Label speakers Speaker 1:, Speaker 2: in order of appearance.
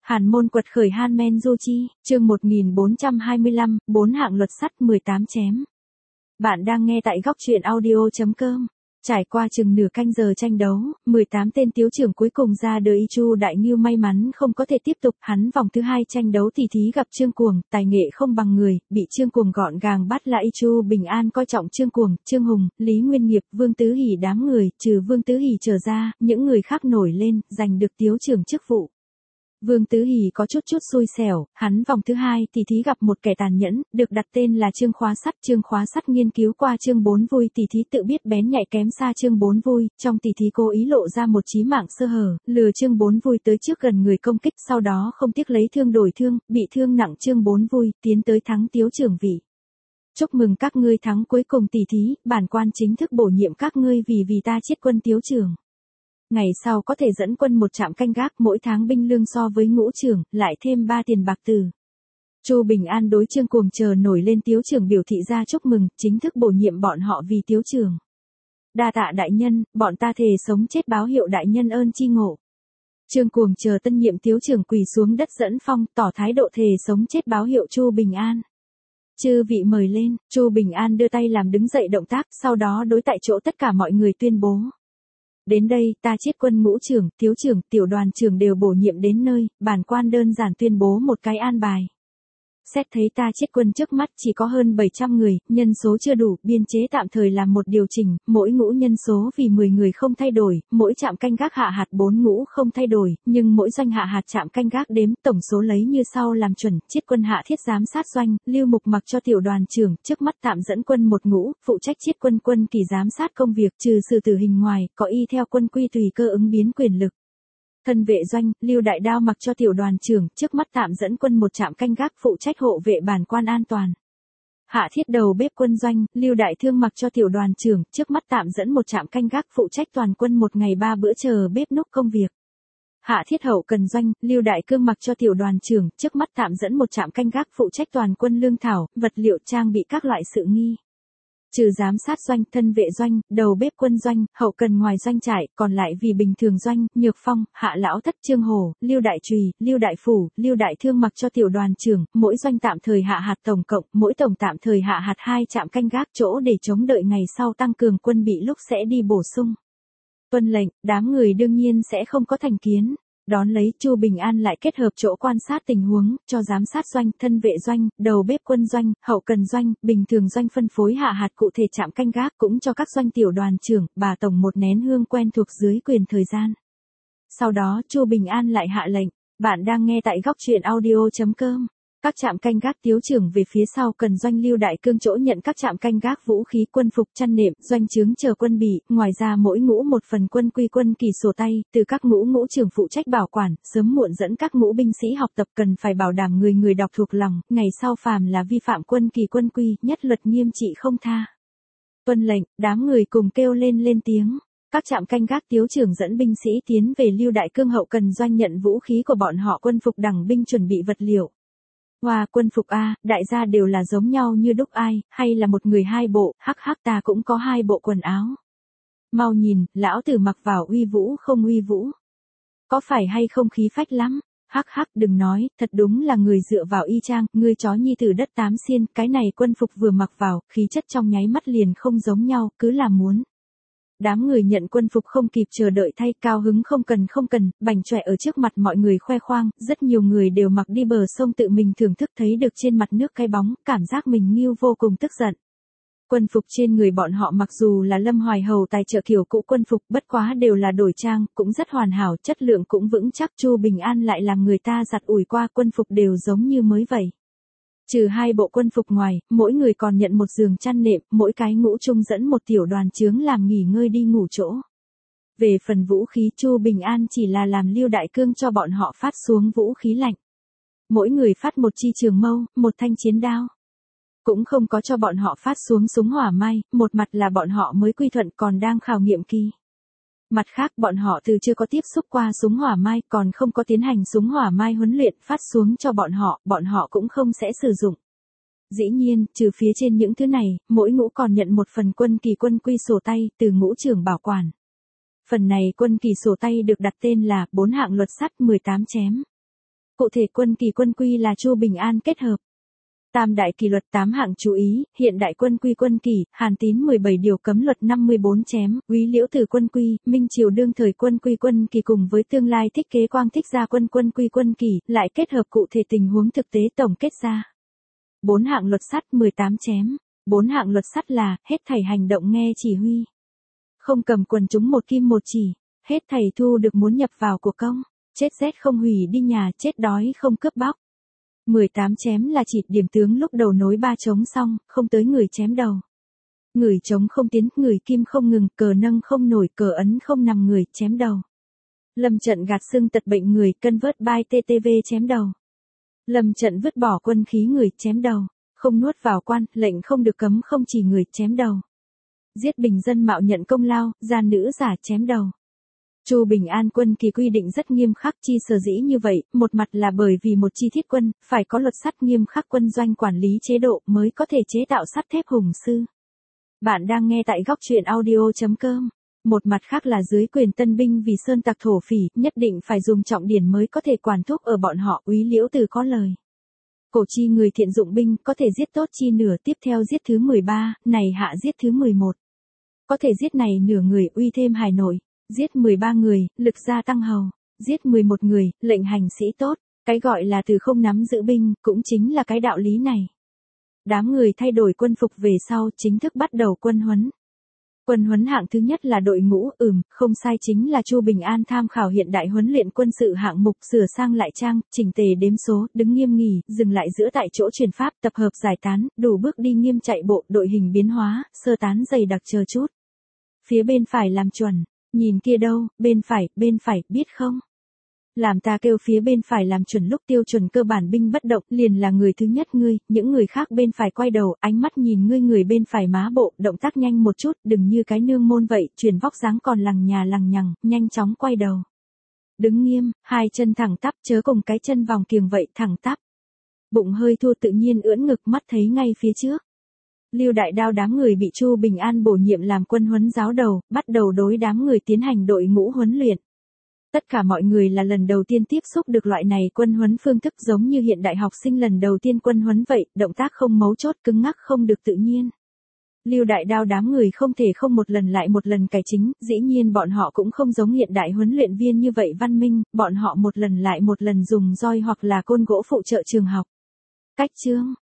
Speaker 1: Hàn Môn quật khởi Hanmen Du Chi, chương 1425, 4 hạng luật sắt 18 chém. Bạn đang nghe tại góc truyện audio.com. Trải qua chừng nửa canh giờ tranh đấu, 18 tên tiếu trưởng cuối cùng ra đời. Chu Đại Ngưu may mắn không có thể tiếp tục, hắn vòng thứ 2 tranh đấu tỉ thí gặp Trương Cuồng, tài nghệ không bằng người, bị Trương Cuồng gọn gàng bắt lại. Chu Bình An coi trọng Trương Cuồng, Trương Hùng, Lý Nguyên Nghiệp, Vương Tứ Hỷ đám người, trừ Vương Tứ Hỷ trở ra, những người khác nổi lên, giành được tiếu trưởng chức vụ. Vương Tứ Hỷ có chút xui xẻo, hắn vòng thứ 2 tỉ thí gặp một kẻ tàn nhẫn, được đặt tên là Trương Khóa Sắt. Trương Khóa Sắt nghiên cứu qua Trương Bốn Vui tỉ thí tự biết bén nhạy kém xa Trương Bốn Vui, trong tỉ thí cố ý lộ ra một chí mạng sơ hở, lừa Trương Bốn Vui tới trước gần người công kích, sau đó không tiếc lấy thương đổi thương, bị thương nặng Trương Bốn Vui, tiến tới thắng tiếu trưởng vị. Chúc mừng các ngươi thắng cuối cùng tỉ thí, bản quan chính thức bổ nhiệm các ngươi vì ta chiết quân tiếu trưởng. Ngày sau có thể dẫn quân một trạm canh gác, mỗi tháng binh lương so với ngũ trưởng, lại thêm 3 tiền bạc từ. Chu Bình An đối Trương Cuồng chờ nổi lên tiếu trưởng biểu thị ra chúc mừng, chính thức bổ nhiệm bọn họ vì tiếu trưởng. Đa tạ đại nhân, bọn ta thề sống chết báo hiệu đại nhân ơn chi ngộ. Trương Cuồng chờ tân nhiệm tiếu trưởng quỳ xuống đất dẫn phong, tỏ thái độ thề sống chết báo hiệu Chu Bình An. Chư vị mời lên. Chu Bình An đưa tay làm đứng dậy động tác, sau đó đối tại chỗ tất cả mọi người tuyên bố. Đến đây, ta chiết quân ngũ trưởng, thiếu trưởng, tiểu đoàn trưởng đều bổ nhiệm đến nơi, bản quan đơn giản tuyên bố một cái an bài. Xét thấy ta chiết quân trước mắt chỉ có hơn 700 người, nhân số chưa đủ, biên chế tạm thời làm một điều chỉnh, mỗi ngũ nhân số vì 10 người không thay đổi, mỗi trạm canh gác hạ hạt 4 ngũ không thay đổi, nhưng mỗi doanh hạ hạt trạm canh gác đếm, tổng số lấy như sau làm chuẩn. Chiết quân hạ thiết giám sát doanh, Lưu Mục mặc cho tiểu đoàn trưởng, trước mắt tạm dẫn quân một ngũ, phụ trách chiết quân quân kỳ giám sát công việc, trừ xử tử hình ngoài, có y theo quân quy tùy cơ ứng biến quyền lực. Thân vệ doanh, Lưu Đại Đao mặc cho tiểu đoàn trưởng, trước mắt tạm dẫn quân một trạm canh gác phụ trách hộ vệ bản quan an toàn. Hạ thiết đầu bếp quân doanh, Lưu Đại Thương mặc cho tiểu đoàn trưởng, trước mắt tạm dẫn một trạm canh gác phụ trách toàn quân một ngày 3 bữa chờ bếp núc công việc. Hạ thiết hậu cần doanh, Lưu Đại Cương mặc cho tiểu đoàn trưởng, trước mắt tạm dẫn một trạm canh gác phụ trách toàn quân lương thảo, vật liệu trang bị các loại sự nghi. Trừ giám sát doanh, thân vệ doanh, đầu bếp quân doanh, hậu cần ngoài doanh trại, còn lại vì bình thường doanh, Nhược Phong, Hạ Lão Thất, Trương Hồ, Lưu Đại Trùy, Lưu Đại Phủ, Lưu Đại Thương mặc cho tiểu đoàn trưởng, mỗi doanh tạm thời hạ hạt tổng cộng, mỗi tổng tạm thời hạ hạt 2 trạm canh gác chỗ để chống đợi ngày sau tăng cường quân bị lúc sẽ đi bổ sung. Tuân lệnh, đám người đương nhiên sẽ không có thành kiến. Đón lấy, Chu Bình An lại kết hợp chỗ quan sát tình huống, cho giám sát doanh, thân vệ doanh, đầu bếp quân doanh, hậu cần doanh, bình thường doanh phân phối hạ hạt cụ thể trạm canh gác, cũng cho các doanh tiểu đoàn trưởng, bà tổng một nén hương quen thuộc dưới quyền thời gian. Sau đó, Chu Bình An lại hạ lệnh, bạn đang nghe tại góc truyện audio.com. Các trạm canh gác tiếu trưởng về phía sau cần doanh Lưu Đại Cương chỗ nhận các trạm canh gác vũ khí quân phục chăn nệm, doanh trướng chờ quân bị, ngoài ra mỗi ngũ một phần quân quy quân kỳ sổ tay, từ các ngũ trưởng phụ trách bảo quản, sớm muộn dẫn các ngũ binh sĩ học tập cần phải bảo đảm người đọc thuộc lòng, ngày sau phàm là vi phạm quân kỳ quân quy, nhất luật nghiêm trị không tha. Tuân lệnh, đám người cùng kêu lên tiếng. Các trạm canh gác tiếu trưởng dẫn binh sĩ tiến về Lưu Đại Cương hậu cần doanh nhận vũ khí của bọn họ, quân phục đẳng binh chuẩn bị vật liệu. Hoa quân phục A, đại gia đều là giống nhau như đúc ai, hay là một người 2 bộ, hắc ta cũng có 2 bộ quần áo. Mau nhìn, lão tử mặc vào uy vũ không uy vũ. Có phải hay không khí phách lắm? Hắc đừng nói, thật đúng là người dựa vào y chang, ngươi chó nhi tử đất 8 xiên, cái này quân phục vừa mặc vào, khí chất trong nháy mắt liền không giống nhau, cứ là muốn. Đám người nhận quân phục không kịp chờ đợi thay, cao hứng không cần, bành chọe ở trước mặt mọi người khoe khoang, rất nhiều người đều mặc đi bờ sông tự mình thưởng thức thấy được trên mặt nước cái bóng, cảm giác mình nghiêu vô cùng tức giận. Quân phục trên người bọn họ mặc dù là Lâm Hoài Hầu tài trợ kiểu cũ quân phục, bất quá đều là đổi trang, cũng rất hoàn hảo, chất lượng cũng vững chắc. Chu Bình An lại làm người ta giặt ủi qua, quân phục đều giống như mới vậy. Trừ 2 bộ quân phục ngoài, mỗi người còn nhận một giường chăn nệm, mỗi cái ngũ trung dẫn một tiểu đoàn chướng làm nghỉ ngơi đi ngủ chỗ. Về phần vũ khí, Chu Bình An chỉ là làm Lưu Đại Cương cho bọn họ phát xuống vũ khí lạnh. Mỗi người phát một chi trường mâu, một thanh chiến đao. Cũng không có cho bọn họ phát xuống súng hỏa mai, một mặt là bọn họ mới quy thuận còn đang khảo nghiệm kỳ. Mặt khác bọn họ từ chưa có tiếp xúc qua súng hỏa mai, còn không có tiến hành súng hỏa mai huấn luyện, phát xuống cho bọn họ cũng không sẽ sử dụng. Dĩ nhiên, trừ phía trên những thứ này, mỗi ngũ còn nhận một phần quân kỳ quân quy sổ tay, từ ngũ trưởng bảo quản. Phần này quân kỳ sổ tay được đặt tên là 4 hạng luật sắt 18 chém. Cụ thể quân kỳ quân quy là Chu Bình An kết hợp. Tam đại kỷ luật 8 hạng chú ý, hiện đại quân quy quân kỷ, Hàn Tín 17 điều cấm luật 54 chém, Úy Liễu Từ quân quy, Minh Triều đương thời quân quy quân kỳ cùng với tương lai thích kế quang thích gia quân quân quy quân kỷ, lại kết hợp cụ thể tình huống thực tế tổng kết ra. 4 hạng luật sắt 18 chém, 4 hạng luật sắt là, hết thảy hành động nghe chỉ huy. Không cầm quần chúng một kim một chỉ, hết thảy thu được muốn nhập vào của công, chết rét không hủy đi nhà, chết đói không cướp bóc. 18 chém là chỉ điểm tướng lúc đầu nối 3 trống xong, không tới người chém đầu. Người trống không tiến, người kim không ngừng, cờ nâng không nổi, cờ ấn không nằm người, chém đầu. Lâm trận gạt xương tật bệnh người, cân vớt bai TTV chém đầu. Lâm trận vứt bỏ quân khí người, chém đầu. Không nuốt vào quan, lệnh không được cấm không chỉ người, chém đầu. Giết bình dân mạo nhận công lao, gian nữ giả, chém đầu. Chu Bình An quân kỳ quy định rất nghiêm khắc, chi sở dĩ như vậy, một mặt là bởi vì một chi thiết quân, phải có luật sắt nghiêm khắc quân doanh quản lý chế độ mới có thể chế tạo sắt thép hùng sư. Bạn đang nghe tại góc truyện audio.com. Một mặt khác là dưới quyền tân binh vì sơn tặc thổ phỉ, nhất định phải dùng trọng điển mới có thể quản thúc ở bọn họ, Úy Liễu Từ có lời. Cổ chi người thiện dụng binh, có thể giết tốt chi nửa, tiếp theo giết thứ 13, này hạ giết thứ 11. Có thể giết này nửa người, uy thêm hài nội. Giết 13 người, lực gia tăng hầu. Giết 11 người, lệnh hành sĩ tốt. Cái gọi là từ không nắm giữ binh, cũng chính là cái đạo lý này. Đám người thay đổi quân phục về sau, chính thức bắt đầu quân huấn. Quân huấn hạng thứ nhất là đội ngũ, không sai, chính là Chu Bình An tham khảo hiện đại huấn luyện quân sự hạng mục, sửa sang lại trang, chỉnh tề đếm số, đứng nghiêm nghỉ, dừng lại giữa tại chỗ truyền pháp, tập hợp giải tán, đủ bước đi nghiêm chạy bộ, đội hình biến hóa, sơ tán dày đặc chờ chút. Phía bên phải làm chuẩn. Nhìn kia đâu, bên phải, biết không? Làm ta kêu phía bên phải làm chuẩn lúc tiêu chuẩn cơ bản binh bất động, liền là người thứ nhất ngươi, những người khác bên phải quay đầu, ánh mắt nhìn ngươi, người bên phải má bộ, động tác nhanh một chút, đừng như cái nương môn vậy, chuyển vóc dáng còn lằng nhà lằng nhằng, nhanh chóng quay đầu. Đứng nghiêm, hai chân thẳng tắp, chớ cùng cái chân vòng kiềng vậy, thẳng tắp. Bụng hơi thua tự nhiên ưỡn ngực, mắt thấy ngay phía trước. Lưu Đại Đao đám người bị Chu Bình An bổ nhiệm làm quân huấn giáo đầu, bắt đầu đối đám người tiến hành đội ngũ huấn luyện. Tất cả mọi người là lần đầu tiên tiếp xúc được loại này quân huấn phương thức, giống như hiện đại học sinh lần đầu tiên quân huấn vậy, động tác không mấu chốt, cứng ngắc không được tự nhiên. Lưu Đại Đao đám người không thể không một lần lại một lần cải chính, dĩ nhiên bọn họ cũng không giống hiện đại huấn luyện viên như vậy văn minh, bọn họ một lần lại một lần dùng roi hoặc là côn gỗ phụ trợ trường học. Cách chương